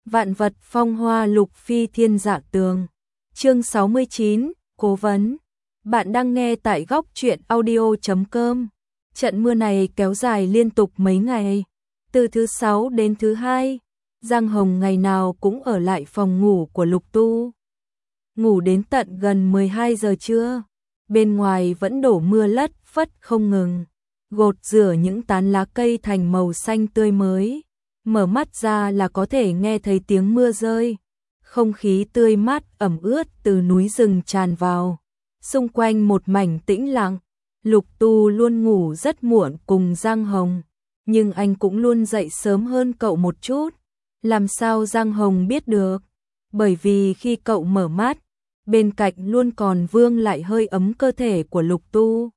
Vạn vật phong hoa lục phi thiên dạ tường. Chương 69, Cố vấn. Bạn đang nghe tại góc truyện audio.com. Trận mưa này kéo dài liên tục mấy ngày. Từ thứ 6 đến thứ 2, Giang Hồng ngày nào cũng ở lại phòng ngủ của Lục Tu. Ngủ đến tận gần 12 giờ trưa. Bên ngoài vẫn đổ mưa lất phất không ngừng. Gột rửa những tán lá cây thành màu xanh tươi mới. Mở mắt ra là có thể nghe thấy tiếng mưa rơi. Không khí tươi mát ẩm ướt từ núi rừng tràn vào. Xung quanh một mảnh tĩnh lặng. Lục Tu luôn ngủ rất muộn cùng Giang Hồng. Nhưng anh cũng luôn dậy sớm hơn cậu một chút. Làm sao Giang Hồng biết được? Bởi vì khi cậu mở mắt, bên cạnh luôn còn vương lại hơi ấm cơ thể của Lục Tu.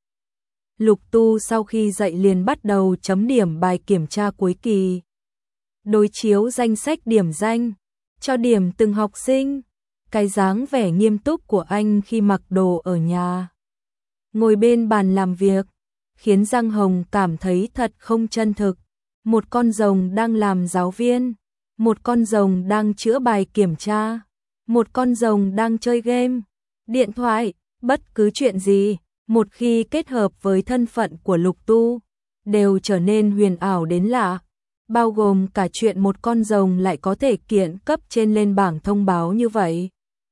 Lục Tu sau khi dậy liền bắt đầu chấm điểm bài kiểm tra cuối kỳ. Đối chiếu danh sách điểm danh, cho điểm từng học sinh. Cái dáng vẻ nghiêm túc của anh khi mặc đồ ở nhà, ngồi bên bàn làm việc, khiến Giang Hồng cảm thấy thật không chân thực. Một con rồng đang làm giáo viên, một con rồng đang chữa bài kiểm tra, một con rồng đang chơi game, điện thoại, bất cứ chuyện gì, một khi kết hợp với thân phận của Lục Tu, đều trở nên huyền ảo đến lạ. Bao gồm cả chuyện một con rồng lại có thể kiện cấp trên lên bảng thông báo như vậy.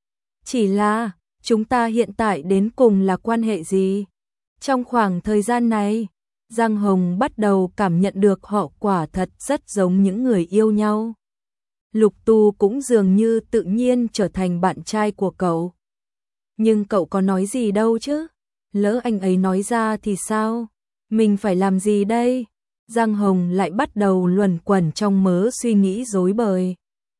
Chỉ là, chúng ta hiện tại đến cùng là quan hệ gì? Trong khoảng thời gian này, Giang Hồng bắt đầu cảm nhận được họ quả thật rất giống những người yêu nhau. Lục Tu cũng dường như tự nhiên trở thành bạn trai của cậu. Nhưng cậu có nói gì đâu chứ? Lỡ anh ấy nói ra thì sao? Mình phải làm gì đây? Giang Hồng lại bắt đầu luẩn quẩn trong mớ suy nghĩ rối bời.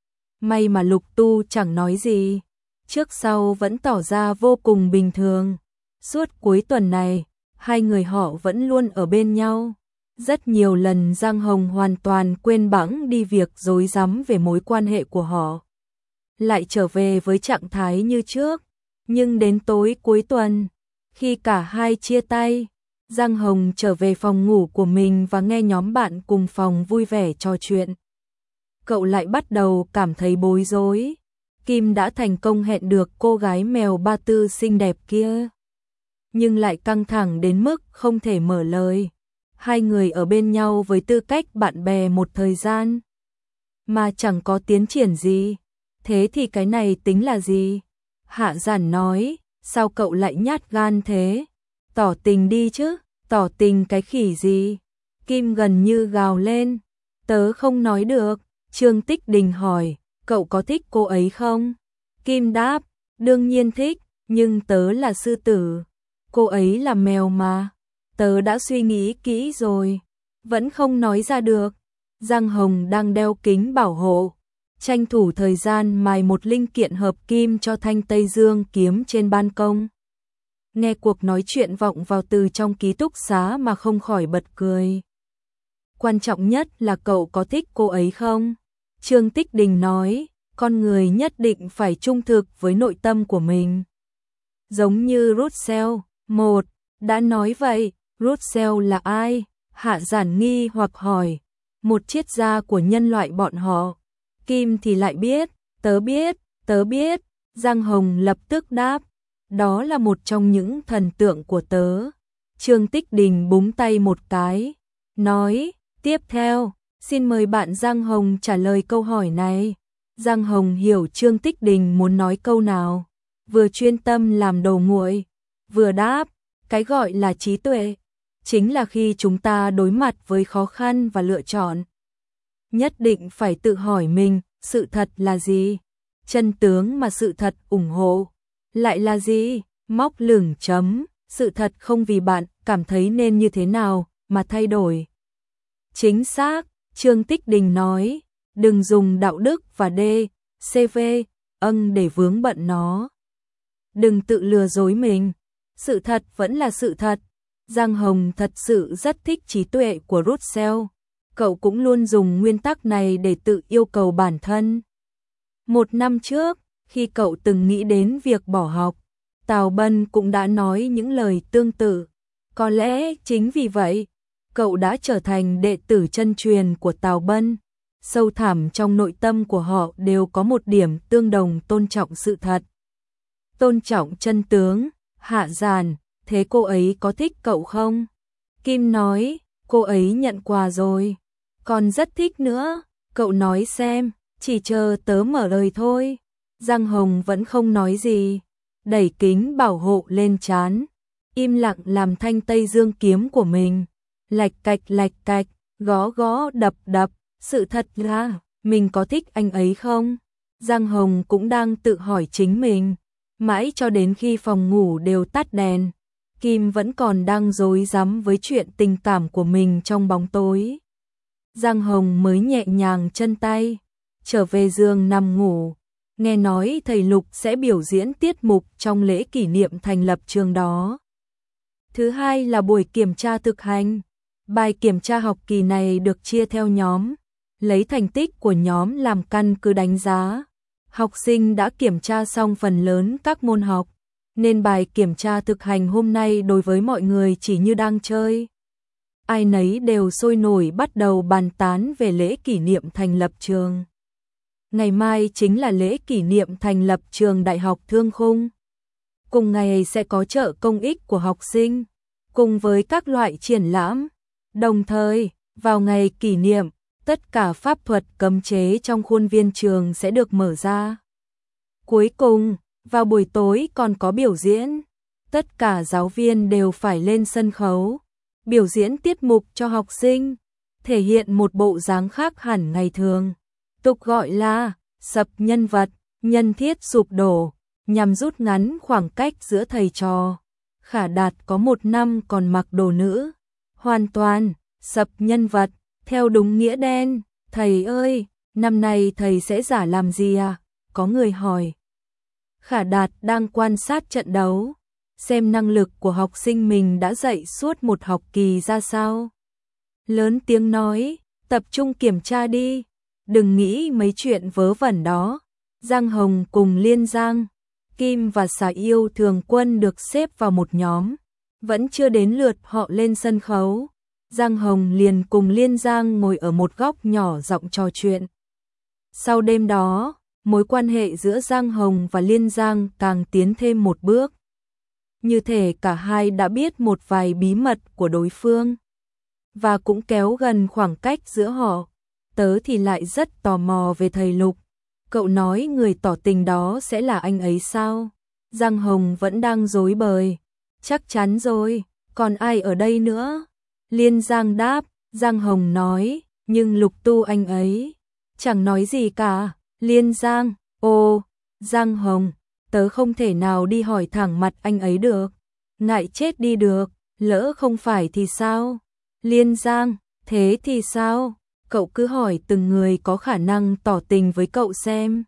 May mà Lục Tu chẳng nói gì, trước sau vẫn tỏ ra vô cùng bình thường. Suốt cuối tuần này, hai người họ vẫn luôn ở bên nhau. Rất nhiều lần Giang Hồng hoàn toàn quên bẵng đi việc rối rắm về mối quan hệ của họ. Lại trở về với trạng thái như trước. Nhưng đến tối cuối tuần, khi cả hai chia tay, Giang Hồng trở về phòng ngủ của mình và nghe nhóm bạn cùng phòng vui vẻ trò chuyện. Cậu lại bắt đầu cảm thấy bối rối. Kim đã thành công hẹn được cô gái mèo Ba Tư xinh đẹp kia, nhưng lại căng thẳng đến mức không thể mở lời. Hai người ở bên nhau với tư cách bạn bè một thời gian, mà chẳng có tiến triển gì. Thế thì cái này tính là gì? Hạ Giản nói, sao cậu lại nhát gan thế? Tỏ tình đi chứ, tỏ tình cái khỉ gì? Kim gần như gào lên, tớ không nói được. Trương Tích Đình hỏi, cậu có thích cô ấy không? Kim đáp, đương nhiên thích, nhưng tớ là sư tử, cô ấy là mèo mà. Tớ đã suy nghĩ kỹ rồi, vẫn không nói ra được. Giang Hồng đang đeo kính bảo hộ, tranh thủ thời gian mài một linh kiện hợp kim cho thanh Tây Dương kiếm trên ban công. Nghe cuộc nói chuyện vọng vào từ trong ký túc xá mà không khỏi bật cười. Quan trọng nhất là cậu có thích cô ấy không? Trương Tích Đình nói, con người nhất định phải trung thực với nội tâm của mình. Giống như Russell, một, đã nói vậy. Russell là ai? Hạ Giản nghi hoặc hỏi. Một triết gia của nhân loại bọn họ. Kim thì lại biết, tớ biết, tớ biết. Giang Hồng lập tức đáp, đó là một trong những thần tượng của tớ. Trương Tích Đình búng tay một cái, nói, tiếp theo, xin mời bạn Giang Hồng trả lời câu hỏi này. Giang Hồng hiểu Trương Tích Đình muốn nói câu nào, vừa chuyên tâm làm đồ nguội, vừa đáp, cái gọi là trí tuệ, chính là khi chúng ta đối mặt với khó khăn và lựa chọn, nhất định phải tự hỏi mình, sự thật là gì? Chân tướng mà sự thật ủng hộ lại là gì? Móc lửng chấm, sự thật không vì bạn cảm thấy nên như thế nào mà thay đổi. Chính xác, Trương Tích Đình nói, đừng dùng đạo đức và CV để vướng bận nó. Đừng tự lừa dối mình, sự thật vẫn là sự thật. Giang Hồng thật sự rất thích trí tuệ của Russell. Cậu cũng luôn dùng nguyên tắc này để tự yêu cầu bản thân. Một năm trước, khi cậu từng nghĩ đến việc bỏ học, Tào Bân cũng đã nói những lời tương tự. Có lẽ chính vì vậy, cậu đã trở thành đệ tử chân truyền của Tào Bân. sâu thẳm trong nội tâm của họ đều có một điểm tương đồng: tôn trọng sự thật, tôn trọng chân tướng. Hạ Giản, thế cô ấy có thích cậu không? Kim nói, cô ấy nhận quà rồi, còn rất thích nữa, cậu nói xem, chỉ chờ tớ mở lời thôi. Giang Hồng vẫn không nói gì, đẩy kính bảo hộ lên trán, im lặng làm thanh Tây Dương kiếm của mình lạch cạch, gõ gõ đập đập. Sự thật là, mình có thích anh ấy không? Giang Hồng cũng đang tự hỏi chính mình, mãi cho đến khi phòng ngủ đều tắt đèn, Kim vẫn còn đang rối rắm với chuyện tình cảm của mình trong bóng tối. Giang Hồng mới nhẹ nhàng chân tay, trở về giường nằm ngủ. Nghe nói thầy Lục sẽ biểu diễn tiết mục trong lễ kỷ niệm thành lập trường đó. Thứ hai là buổi kiểm tra thực hành. Bài kiểm tra học kỳ này được chia theo nhóm, lấy thành tích của nhóm làm căn cứ đánh giá. Học sinh đã kiểm tra xong phần lớn các môn học, nên bài kiểm tra thực hành hôm nay đối với mọi người chỉ như đang chơi. Ai nấy đều sôi nổi bắt đầu bàn tán về lễ kỷ niệm thành lập trường. Ngày mai chính là lễ kỷ niệm thành lập trường Đại học Thương Khung. Cùng ngày sẽ có chợ công ích của học sinh, cùng với các loại triển lãm. Đồng thời, vào ngày kỷ niệm, tất cả pháp thuật cấm chế trong khuôn viên trường sẽ được mở ra. Cuối cùng, vào buổi tối còn có biểu diễn. Tất cả giáo viên đều phải lên sân khấu, biểu diễn tiết mục cho học sinh, thể hiện một bộ dáng khác hẳn ngày thường. Tục gọi là sập nhân vật, nhân thiết sụp đổ, nhằm rút ngắn khoảng cách giữa thầy trò. Khả Đạt có 1 năm còn mặc đồ nữ, hoàn toàn sập nhân vật, theo đúng nghĩa đen. Thầy ơi, năm nay thầy sẽ giả làm gì à? Có người hỏi. Khả Đạt đang quan sát trận đấu, xem năng lực của học sinh mình đã dạy suốt một học kỳ ra sao. Lớn tiếng nói, tập trung kiểm tra đi, đừng nghĩ mấy chuyện vớ vẩn đó. Giang Hồng cùng Liên Giang, Kim và Xà Yêu Thường Quân được xếp vào một nhóm, vẫn chưa đến lượt họ lên sân khấu. Giang Hồng liền cùng Liên Giang ngồi ở một góc nhỏ giọng trò chuyện. Sau đêm đó, mối quan hệ giữa Giang Hồng và Liên Giang càng tiến thêm một bước. Như thể cả hai đã biết một vài bí mật của đối phương, và cũng kéo gần khoảng cách giữa họ. Tớ thì lại rất tò mò về thầy Lục. Cậu nói người tỏ tình đó sẽ là anh ấy sao? Giang Hồng vẫn đang rối bời. Chắc chắn rồi, còn ai ở đây nữa? Liên Giang đáp. Giang Hồng nói, nhưng Lục Tu anh ấy chẳng nói gì cả. Liên Giang, ô, Giang Hồng, tớ không thể nào đi hỏi thẳng mặt anh ấy được. Ngại chết đi được, lỡ không phải thì sao? Liên Giang, thế thì sao? Cậu cứ hỏi từng người có khả năng tỏ tình với cậu xem.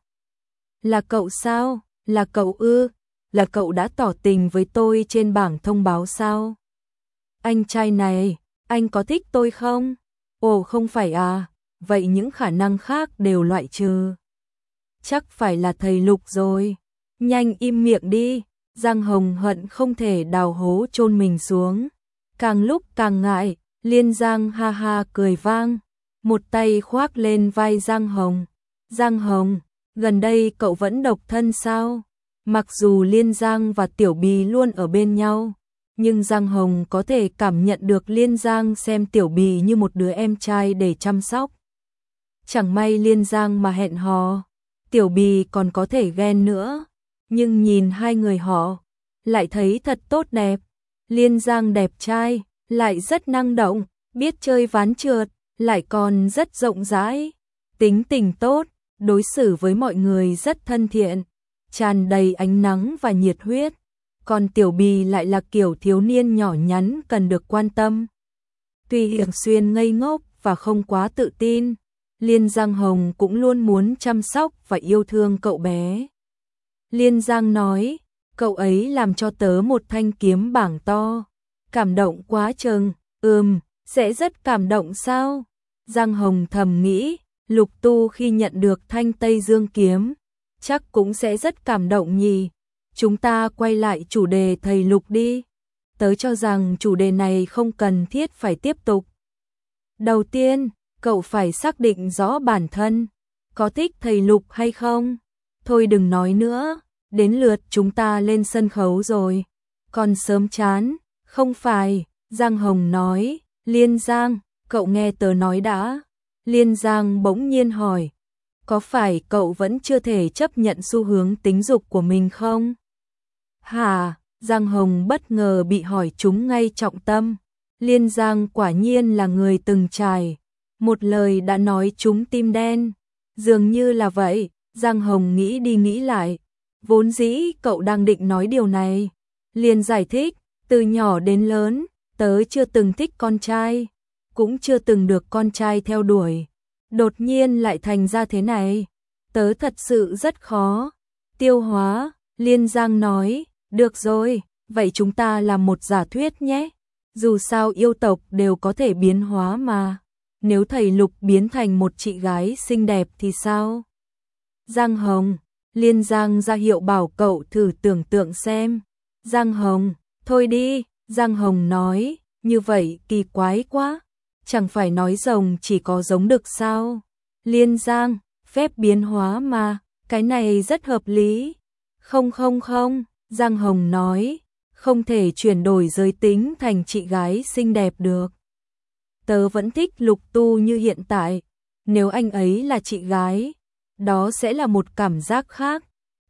Là cậu sao? Là cậu ư? Là cậu đã tỏ tình với tôi trên bảng thông báo sao? Anh trai này, anh có thích tôi không? Ồ không phải à, vậy những khả năng khác đều loại trừ. Chắc phải là thầy Lục rồi. Nhanh im miệng đi. Giang Hồng hận không thể đào hố chôn mình xuống. Càng lúc càng ngại, Liên Giang ha ha cười vang, một tay khoác lên vai Giang Hồng. Giang Hồng, gần đây cậu vẫn độc thân sao? Mặc dù Liên Giang và Tiểu Bì luôn ở bên nhau, nhưng Giang Hồng có thể cảm nhận được Liên Giang xem Tiểu Bì như một đứa em trai để chăm sóc. Chẳng may Liên Giang mà hẹn hò, Tiểu Bì còn có thể ghen nữa. Nhưng nhìn hai người họ, lại thấy thật tốt đẹp. Liên Giang đẹp trai, lại rất năng động, biết chơi ván trượt, lại còn rất rộng rãi, tính tình tốt, đối xử với mọi người rất thân thiện, tràn đầy ánh nắng và nhiệt huyết. Còn Tiểu Bì lại là kiểu thiếu niên nhỏ nhắn cần được quan tâm. Tuy thường xuyên ngây ngốc và không quá tự tin, Liên Giang Hồng cũng luôn muốn chăm sóc và yêu thương cậu bé. Liên Giang nói, cậu ấy làm cho tớ một thanh kiếm bảng to. Cảm động quá chừng, sẽ rất cảm động sao? Giang Hồng thầm nghĩ, Lục Tu khi nhận được thanh Tây Dương kiếm, chắc cũng sẽ rất cảm động nhỉ. Chúng ta quay lại chủ đề thầy Lục đi. Tớ cho rằng chủ đề này không cần thiết phải tiếp tục. Đầu tiên, cậu phải xác định rõ bản thân, có thích thầy Lục hay không? Thôi đừng nói nữa, đến lượt chúng ta lên sân khấu rồi. Còn sớm chán, không phải, Giang Hồng nói, Liên Giang, cậu nghe tớ nói đã. Liên Giang bỗng nhiên hỏi, có phải cậu vẫn chưa thể chấp nhận xu hướng tính dục của mình không? Hả? Giang Hồng bất ngờ bị hỏi trúng ngay trọng tâm. Liên Giang quả nhiên là người từng trải, một lời đã nói trúng tim đen. Dường như là vậy, Giang Hồng nghĩ đi nghĩ lại. Vốn dĩ cậu đang định nói điều này. Liền giải thích, từ nhỏ đến lớn, tớ chưa từng thích con trai, cũng chưa từng được con trai theo đuổi. Đột nhiên lại thành ra thế này, tớ thật sự rất khó tiêu hóa. Liên Giang nói, được rồi, vậy chúng ta làm một giả thuyết nhé. Dù sao yêu tộc đều có thể biến hóa mà. Nếu thầy Lục biến thành một chị gái xinh đẹp thì sao? Giang Hồng, Liên Giang ra hiệu bảo cậu thử tưởng tượng xem. Giang Hồng, thôi đi, Giang Hồng nói, như vậy kỳ quái quá. Chẳng phải nói rồng chỉ có giống đực sao? Liên Giang, phép biến hóa mà, cái này rất hợp lý. Không, Giang Hồng nói, không thể chuyển đổi giới tính thành chị gái xinh đẹp được. Tớ vẫn thích Lục Tu như hiện tại, nếu anh ấy là chị gái, đó sẽ là một cảm giác khác.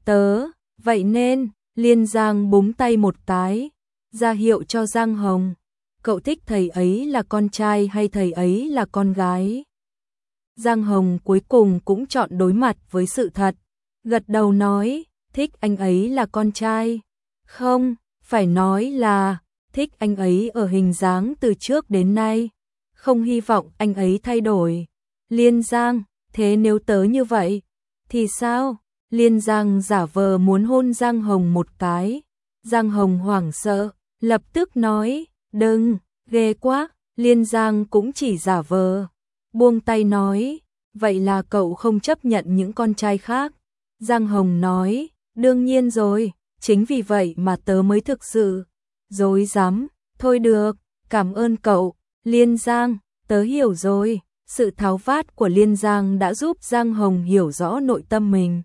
Vậy nên, Liên Giang búng tay một cái, ra hiệu cho Giang Hồng. Cậu thích thầy ấy là con trai hay thầy ấy là con gái? Giang Hồng cuối cùng cũng chọn đối mặt với sự thật, gật đầu nói, thích anh ấy là con trai. Không, phải nói là thích anh ấy ở hình dáng từ trước đến nay, không hy vọng anh ấy thay đổi. Liên Giang, thế nếu tớ như vậy thì sao? Liên Giang giả vờ muốn hôn Giang Hồng một cái. Giang Hồng hoảng sợ, lập tức nói, đừng, ghê quá. Liên Giang cũng chỉ giả vờ, buông tay nói, vậy là cậu không chấp nhận những con trai khác. Giang Hồng nói, đương nhiên rồi, chính vì vậy mà tớ mới thực sự dối dám. Thôi được, cảm ơn cậu, Liên Giang, tớ hiểu rồi. Sự tháo vát của Liên Giang đã giúp Giang Hồng hiểu rõ nội tâm mình.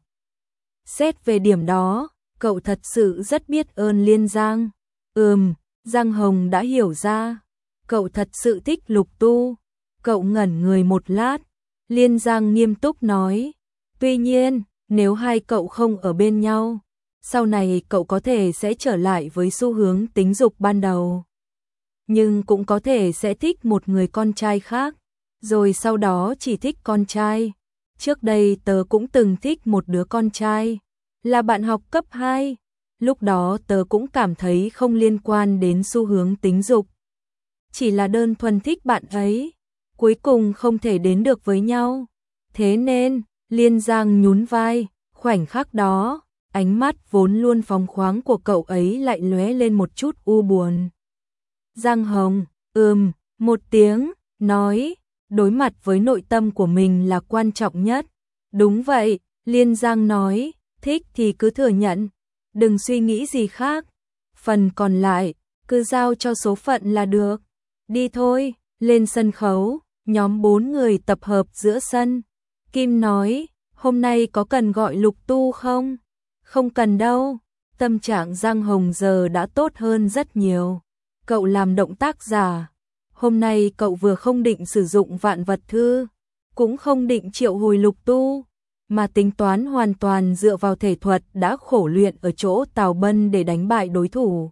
Xét về điểm đó, cậu thật sự rất biết ơn Liên Giang. Giang Hồng đã hiểu ra, cậu thật sự thích Lục Tu. Cậu ngẩn người một lát, Liên Giang nghiêm túc nói, tuy nhiên, nếu hai cậu không ở bên nhau, sau này cậu có thể sẽ trở lại với xu hướng tính dục ban đầu. Nhưng cũng có thể sẽ thích một người con trai khác, rồi sau đó chỉ thích con trai. Trước đây tớ cũng từng thích một đứa con trai, là bạn học cấp 2. Lúc đó tớ cũng cảm thấy không liên quan đến xu hướng tính dục, chỉ là đơn thuần thích bạn ấy, cuối cùng không thể đến được với nhau. Thế nên, Liên Giang nhún vai, khoảnh khắc đó, ánh mắt vốn luôn phóng khoáng của cậu ấy lại lóe lên một chút u buồn. Giang Hồng, một tiếng, nói, đối mặt với nội tâm của mình là quan trọng nhất. Đúng vậy, Liên Giang nói, thích thì cứ thừa nhận, đừng suy nghĩ gì khác. Phần còn lại, cứ giao cho số phận là được. Đi thôi, lên sân khấu, nhóm 4 người tập hợp giữa sân. Kim nói, hôm nay có cần gọi Lục Tu không? Không cần đâu, tâm trạng Giang Hồng giờ đã tốt hơn rất nhiều. Cậu làm động tác giả. Hôm nay cậu vừa không định sử dụng vạn vật thư, cũng không định triệu hồi Lục Tu, mà tính toán hoàn toàn dựa vào thể thuật đã khổ luyện ở chỗ Tào Bân để đánh bại đối thủ.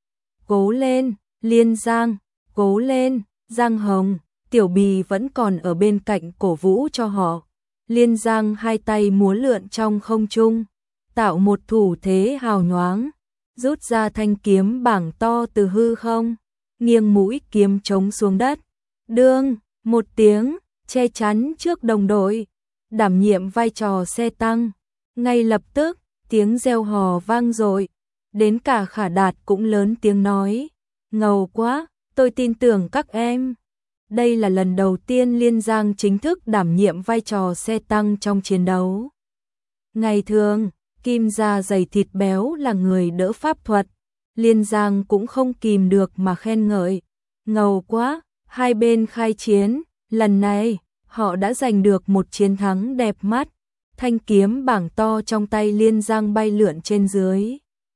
Cố lên, Liên Giang, cố lên, Giang Hồng. Tiểu Bì vẫn còn ở bên cạnh cổ vũ cho họ. Liên Giang hai tay múa lượn trong không trung, tạo một thủ thế hào nhoáng, rút ra thanh kiếm bảng to từ hư không, nghiêng mũi kiếm chống xuống đất. Đương, một tiếng, che chắn trước đồng đội, đảm nhiệm vai trò xe tăng. Ngay lập tức, tiếng reo hò vang dội, đến cả Khả Đạt cũng lớn tiếng nói, ngầu quá, tôi tin tưởng các em. Đây là lần đầu tiên Liên Giang chính thức đảm nhiệm vai trò xe tăng trong chiến đấu. Ngày thường, Kim da dày thịt béo là người đỡ pháp thuật, Liên Giang cũng không kìm được mà khen ngợi. Ngầu quá, hai bên khai chiến, lần này, Họ đã giành được một chiến thắng đẹp mắt. Thanh kiếm bảng to trong tay Liên Giang bay lượn trên dưới.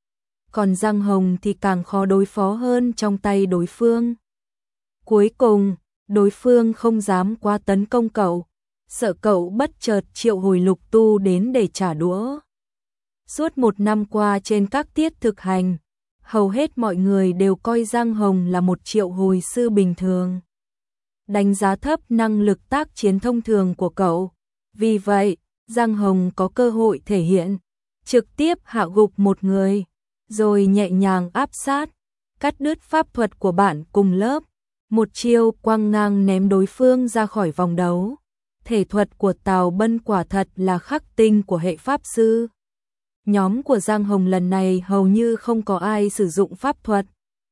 Còn Giang Hồng thì càng khó đối phó hơn trong tay đối phương. Cuối cùng, đối phương không dám quá tấn công cậu, sợ cậu bất chợt triệu hồi Lục Tu đến để trả đũa. Suốt 1 năm qua trên các tiết thực hành, hầu hết mọi người đều coi Giang Hồng là một triệu hồi sư bình thường, đánh giá thấp năng lực tác chiến thông thường của cậu. Vì vậy, Giang Hồng có cơ hội thể hiện, trực tiếp hạ gục một người, rồi nhẹ nhàng áp sát, cắt đứt pháp thuật của bạn cùng lớp. Một chiêu quăng ngang ném đối phương ra khỏi vòng đấu. Thể thuật của Tào Bân quả thật là khắc tinh của hệ pháp sư. Nhóm của Giang Hồng lần này hầu như không có ai sử dụng pháp thuật.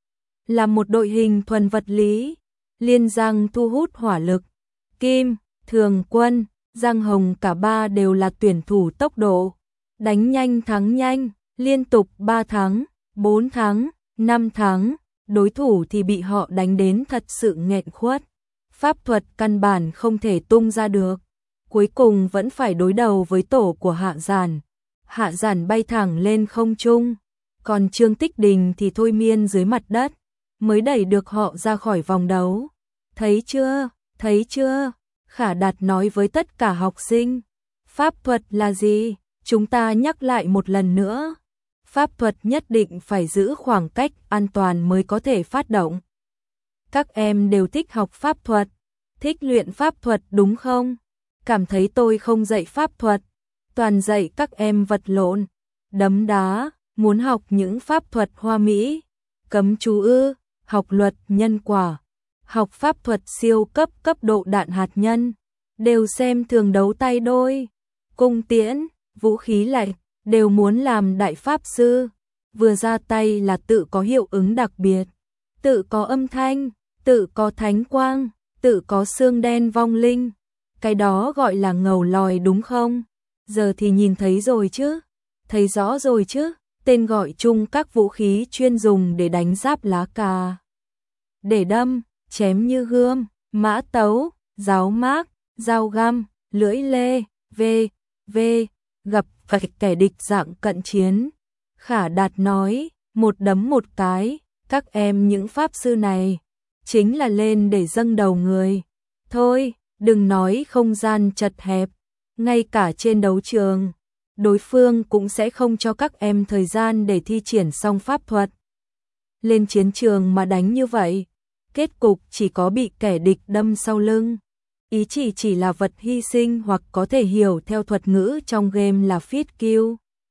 Là một đội hình thuần vật lý, Liên Giang thu hút hỏa lực, Kim, Thường Quân, Giang Hồng cả ba đều là tuyển thủ tốc độ, đánh nhanh thắng nhanh, liên tục 3 thắng, 4 thắng, 5 thắng, đối thủ thì bị họ đánh đến thật sự nghẹn khuất. Pháp thuật căn bản không thể tung ra được, cuối cùng vẫn phải đối đầu với tổ của Hạ Giản. Hạ Giản bay thẳng lên không trung, còn Trương Tích Đình thì thôi miên dưới mặt đất, mới đẩy được họ ra khỏi vòng đấu. Thấy chưa, thấy chưa? Khả Đạt nói với tất cả học sinh. Pháp thuật là gì? Chúng ta nhắc lại một lần nữa. Pháp thuật nhất định phải giữ khoảng cách an toàn mới có thể phát động. Các em đều thích học pháp thuật, thích luyện pháp thuật đúng không? Cảm thấy tôi không dạy pháp thuật, toàn dạy các em vật lộn, đấm đá, muốn học những pháp thuật hoa mỹ, cấm chú ư, học luật nhân quả, học pháp thuật siêu cấp độ đạn hạt nhân, đều xem thường đấu tay đôi, cung tiễn, vũ khí lạnh, đều muốn làm đại pháp sư, vừa ra tay là tự có hiệu ứng đặc biệt, tự có âm thanh, tự có thánh quang, tự có xương đen vong linh, cái đó gọi là ngầu lòi đúng không? Giờ thì nhìn thấy rồi chứ, thấy rõ rồi chứ, tên gọi chung các vũ khí chuyên dùng để đánh giáp lá cà, để đâm, chém như gươm, mã tấu, giáo mác, dao găm, lưỡi lê, v, gặp phải kẻ địch dạng cận chiến. Khả Đạt nói, một đấm một cái, các em những pháp sư này, chính là lên để dâng đầu người. Thôi, đừng nói không gian chật hẹp, ngay cả trên đấu trường, đối phương cũng sẽ không cho các em thời gian để thi triển xong pháp thuật. Lên chiến trường mà đánh như vậy, kết cục chỉ có bị kẻ địch đâm sau lưng. Ý chỉ là vật hy sinh hoặc có thể hiểu theo thuật ngữ trong game là fit kill.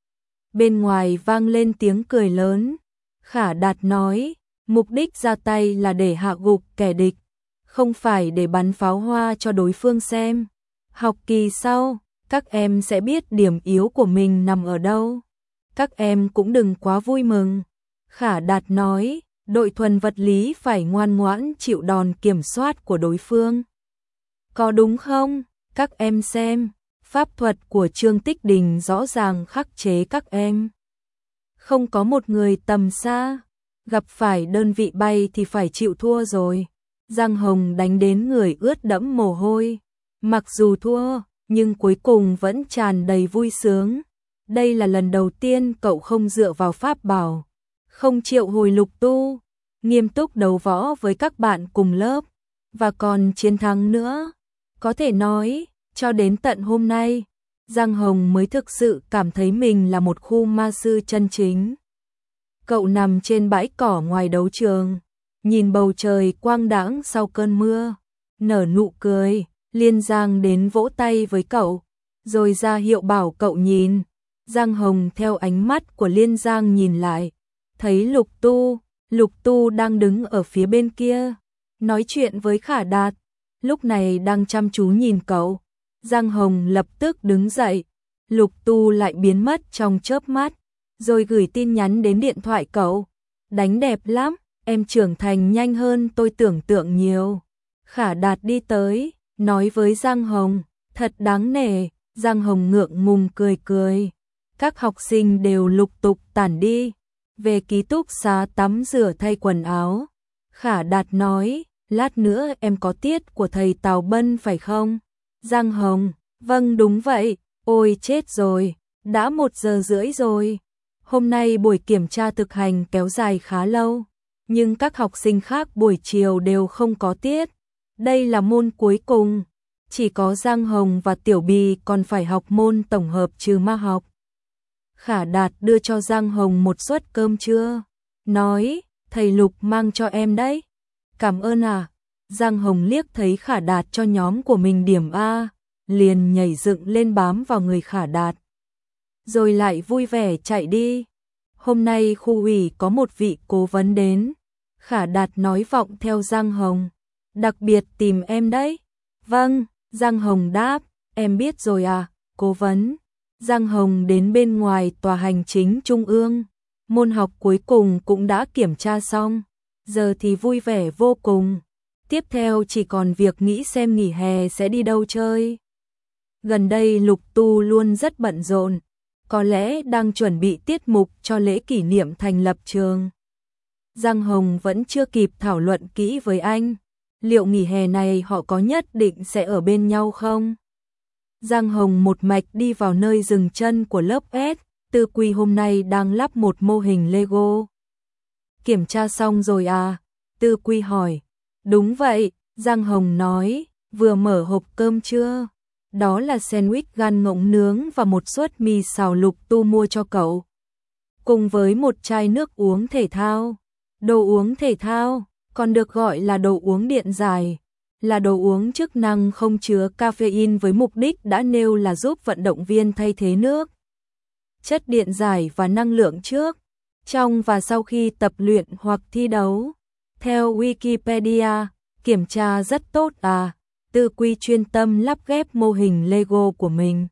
Bên ngoài vang lên tiếng cười lớn. Khả Đạt nói, mục đích ra tay là để hạ gục kẻ địch, không phải để bắn pháo hoa cho đối phương xem. Học kỳ sau, các em sẽ biết điểm yếu của mình nằm ở đâu. Các em cũng đừng quá vui mừng. Khả Đạt nói, đội thuần vật lý phải ngoan ngoãn chịu đòn kiểm soát của đối phương. Có đúng không? Các em xem, pháp thuật của Trương Tích Đình rõ ràng khắc chế các em. Không có một người tầm xa, gặp phải đơn vị bay thì phải chịu thua rồi. Giang Hồng đánh đến người ướt đẫm mồ hôi. Mặc dù thua, nhưng cuối cùng vẫn tràn đầy vui sướng. Đây là lần đầu tiên cậu không dựa vào pháp bảo, không triệu hồi Lục Tu, nghiêm túc đấu võ với các bạn cùng lớp, và còn chiến thắng nữa. Có thể nói, cho đến tận hôm nay, Giang Hồng mới thực sự cảm thấy mình là một khu ma sư chân chính. Cậu nằm trên bãi cỏ ngoài đấu trường, nhìn bầu trời quang đãng sau cơn mưa, nở nụ cười. Liên Giang đến vỗ tay với cậu, rồi ra hiệu bảo cậu nhìn. Giang Hồng theo ánh mắt của Liên Giang nhìn lại, thấy Lục Tu đang đứng ở phía bên kia, nói chuyện với Khả Đạt, lúc này đang chăm chú nhìn cậu. Giang Hồng lập tức đứng dậy, Lục Tu lại biến mất trong chớp mắt, rồi gửi tin nhắn đến điện thoại cậu. Đánh đẹp lắm, em trưởng thành nhanh hơn tôi tưởng tượng nhiều. Khả Đạt đi tới, nói với Giang Hồng, thật đáng nể. Giang Hồng ngượng ngùng cười cười. Các học sinh đều lục tục tản đi, về ký túc xá tắm rửa thay quần áo. Khả Đạt nói, lát nữa em có tiết của thầy Tào Bân phải không? Giang Hồng, vâng đúng vậy, ôi chết rồi, đã 1 giờ rưỡi rồi. Hôm nay buổi kiểm tra thực hành kéo dài khá lâu, nhưng các học sinh khác buổi chiều đều không có tiết. Đây là môn cuối cùng, chỉ có Giang Hồng và Tiểu Bì còn phải học môn tổng hợp trừ ma học. Khả Đạt đưa cho Giang Hồng một suất cơm trưa, nói, thầy Lục mang cho em đấy. Cảm ơn à. Giang Hồng liếc thấy Khả Đạt cho nhóm của mình điểm A, liền nhảy dựng lên bám vào người Khả Đạt. Rồi lại vui vẻ chạy đi. Hôm nay khu ủy có một vị cố vấn đến. Khả Đạt nói vọng theo Giang Hồng. Đặc biệt tìm em đấy. Vâng, Giang Hồng đáp, em biết rồi à, cố vấn. Giang Hồng đến bên ngoài tòa hành chính trung ương. Môn học cuối cùng cũng đã kiểm tra xong. Giờ thì vui vẻ vô cùng. Tiếp theo chỉ còn việc nghĩ xem nghỉ hè sẽ đi đâu chơi. Gần đây Lục Tu luôn rất bận rộn, có lẽ đang chuẩn bị tiết mục cho lễ kỷ niệm thành lập trường. Giang Hồng vẫn chưa kịp thảo luận kỹ với anh, liệu nghỉ hè này họ có nhất định sẽ ở bên nhau không? Giang Hồng một mạch đi vào nơi dừng chân của lớp S, Tư Quy hôm nay đang lắp một mô hình Lego. Kiểm tra xong rồi à? Tư Quy hỏi. Đúng vậy, Giang Hồng nói, vừa mở hộp cơm chưa? Đó là sandwich gan ngỗng nướng và một suất mì xào Lục Tu mua cho cậu. Cùng với một chai nước uống thể thao. Đồ uống thể thao, còn được gọi là đồ uống điện giải, là đồ uống chức năng không chứa caffeine với mục đích đã nêu là giúp vận động viên thay thế nước, chất điện giải và năng lượng trước, trong và sau khi tập luyện hoặc thi đấu. Theo Wikipedia, kiểm tra rất tốt à. Tư Quy chuyên tâm lắp ghép mô hình Lego của mình.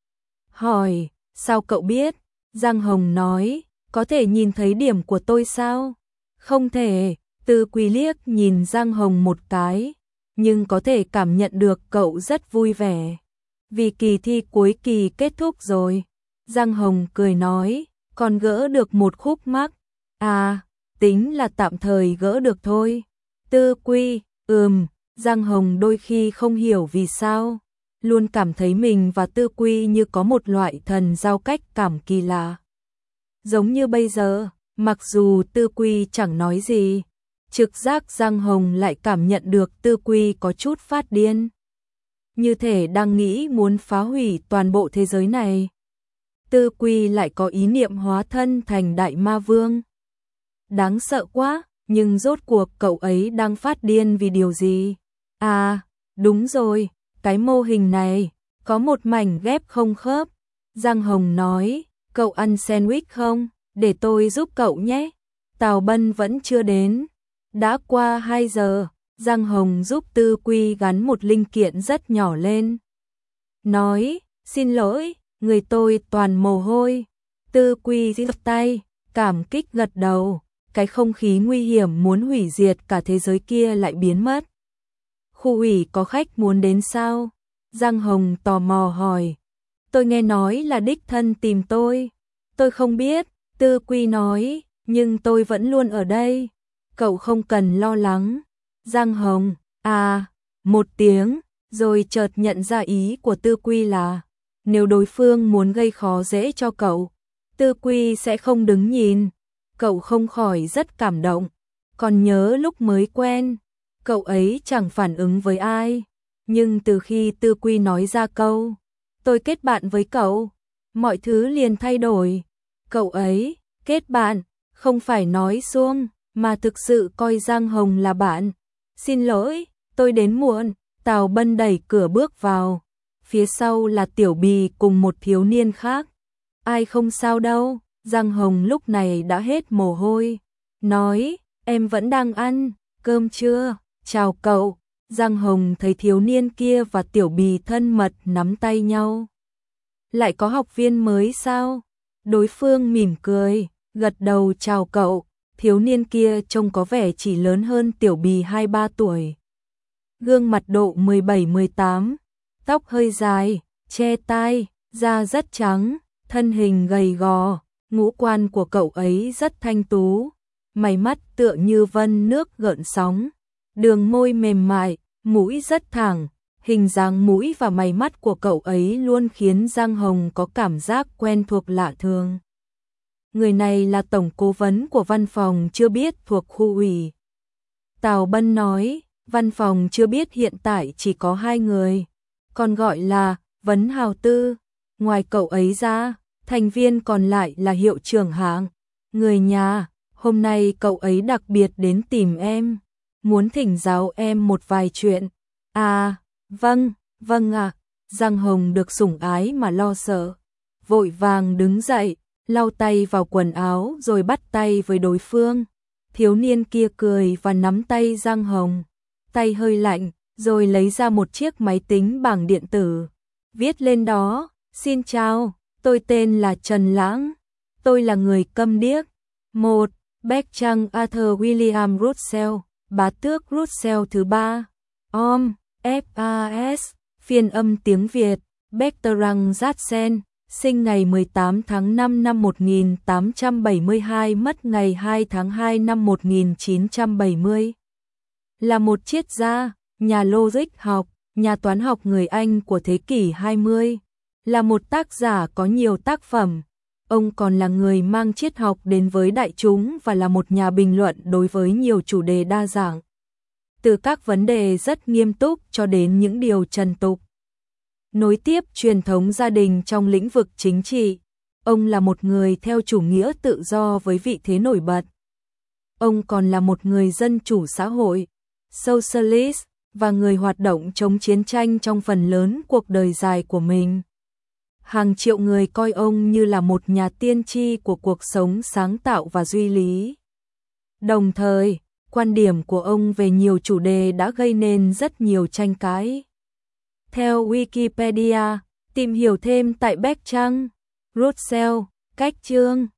Hỏi, sao cậu biết? Giang Hồng nói, có thể nhìn thấy điểm của tôi sao? Không thể. Tư Quy liếc nhìn Giang Hồng một cái, nhưng có thể cảm nhận được cậu rất vui vẻ. Vì kỳ thi cuối kỳ kết thúc rồi. Giang Hồng cười nói, còn gỡ được một khúc mắc. À, tính là tạm thời gỡ được thôi. Tư Quy, Giang Hồng đôi khi không hiểu vì sao, luôn cảm thấy mình và Tư Quy như có một loại thần giao cách cảm kỳ lạ. Giống như bây giờ, mặc dù Tư Quy chẳng nói gì, trực giác Giang Hồng lại cảm nhận được Tư Quy có chút phát điên. Như thể đang nghĩ muốn phá hủy toàn bộ thế giới này. Tư Quy lại có ý niệm hóa thân thành đại ma vương. Đáng sợ quá, nhưng rốt cuộc cậu ấy đang phát điên vì điều gì? À, đúng rồi, cái mô hình này, có một mảnh ghép không khớp. Giang Hồng nói, cậu ăn sandwich không? Để tôi giúp cậu nhé. Tào Bân vẫn chưa đến. Đã qua 2 giờ, Giang Hồng giúp Tư Quy gắn một linh kiện rất nhỏ lên. Nói, xin lỗi, người tôi toàn mồ hôi. Tư Quy giơ tay, cảm kích gật đầu. Cái không khí nguy hiểm muốn hủy diệt cả thế giới kia lại biến mất. Khu ủy có khách muốn đến sao? Giang Hồng tò mò hỏi. Tôi nghe nói là đích thân tìm tôi. Tôi không biết, Tư Quy nói, nhưng tôi vẫn luôn ở đây. Cậu không cần lo lắng. Giang Hồng, à, một tiếng, rồi chợt nhận ra ý của Tư Quy là, nếu đối phương muốn gây khó dễ cho cậu, Tư Quy sẽ không đứng nhìn. Cậu không khỏi rất cảm động. Còn nhớ lúc mới quen, cậu ấy chẳng phản ứng với ai. Nhưng từ khi Tư Quy nói ra câu, tôi kết bạn với cậu, mọi thứ liền thay đổi. Cậu ấy, kết bạn, không phải nói suông, mà thực sự coi Giang Hồng là bạn. Xin lỗi, tôi đến muộn. Tào Bân đẩy cửa bước vào. Phía sau là Tiểu Bì cùng một thiếu niên khác. Ai không sao đâu. Giang Hồng lúc này đã hết mồ hôi. Nói, em vẫn đang ăn, cơm chưa? Chào cậu. Giang Hồng thấy thiếu niên kia và Tiểu Bì thân mật nắm tay nhau. Lại có học viên mới sao? Đối phương mỉm cười, gật đầu chào cậu. Thiếu niên kia trông có vẻ chỉ lớn hơn Tiểu Bì 2-3 tuổi. Gương mặt độ 17-18, tóc hơi dài, che tai, da rất trắng, thân hình gầy gò. Ngũ quan của cậu ấy rất thanh tú, mày mắt tựa như vân nước gợn sóng, đường môi mềm mại, mũi rất thẳng, Hình dáng mũi và mày mắt của cậu ấy luôn khiến Giang Hồng có cảm giác quen thuộc lạ thường. Người này là tổng cố vấn của văn phòng chưa biết thuộc khu ủy. Tào Bân nói, văn phòng chưa biết hiện tại chỉ có 2 người, còn gọi là Vấn Hào Tư. Ngoài cậu ấy ra, thành viên còn lại là hiệu trưởng hạng. Người nhà, hôm nay cậu ấy đặc biệt đến tìm em, muốn thỉnh giáo em một vài chuyện. À, vâng ạ. Giang Hồng được sủng ái mà lo sợ, vội vàng đứng dậy, lau tay vào quần áo rồi bắt tay với đối phương. Thiếu niên kia cười và nắm tay Giang Hồng, tay hơi lạnh, rồi lấy ra một chiếc máy tính bảng điện tử. Viết lên đó, xin chào, tôi tên là Trần Lãng, tôi là người câm điếc. 1. Bertrand Arthur William Russell, bá tước Russell thứ 3. FAS, phiên âm tiếng Việt, Bertrand Russell, sinh ngày 18 tháng 5 năm 1872, mất ngày 2 tháng 2 năm 1970. Là một triết gia, nhà logic học, nhà toán học người Anh của thế kỷ 20, là một tác giả có nhiều tác phẩm. Ông còn là người mang triết học đến với đại chúng và là một nhà bình luận đối với nhiều chủ đề đa dạng, từ các vấn đề rất nghiêm túc cho đến những điều trần tục. Nối tiếp truyền thống gia đình trong lĩnh vực chính trị, ông là một người theo chủ nghĩa tự do với vị thế nổi bật. Ông còn là một người dân chủ xã hội, socialist, và người hoạt động chống chiến tranh trong phần lớn cuộc đời dài của mình. Hàng triệu người coi ông như là một nhà tiên tri của cuộc sống sáng tạo và duy lý. Đồng thời, quan điểm của ông về nhiều chủ đề đã gây nên rất nhiều tranh cãi. Theo Wikipedia, tìm hiểu thêm tại Bertrand Russell, cách chương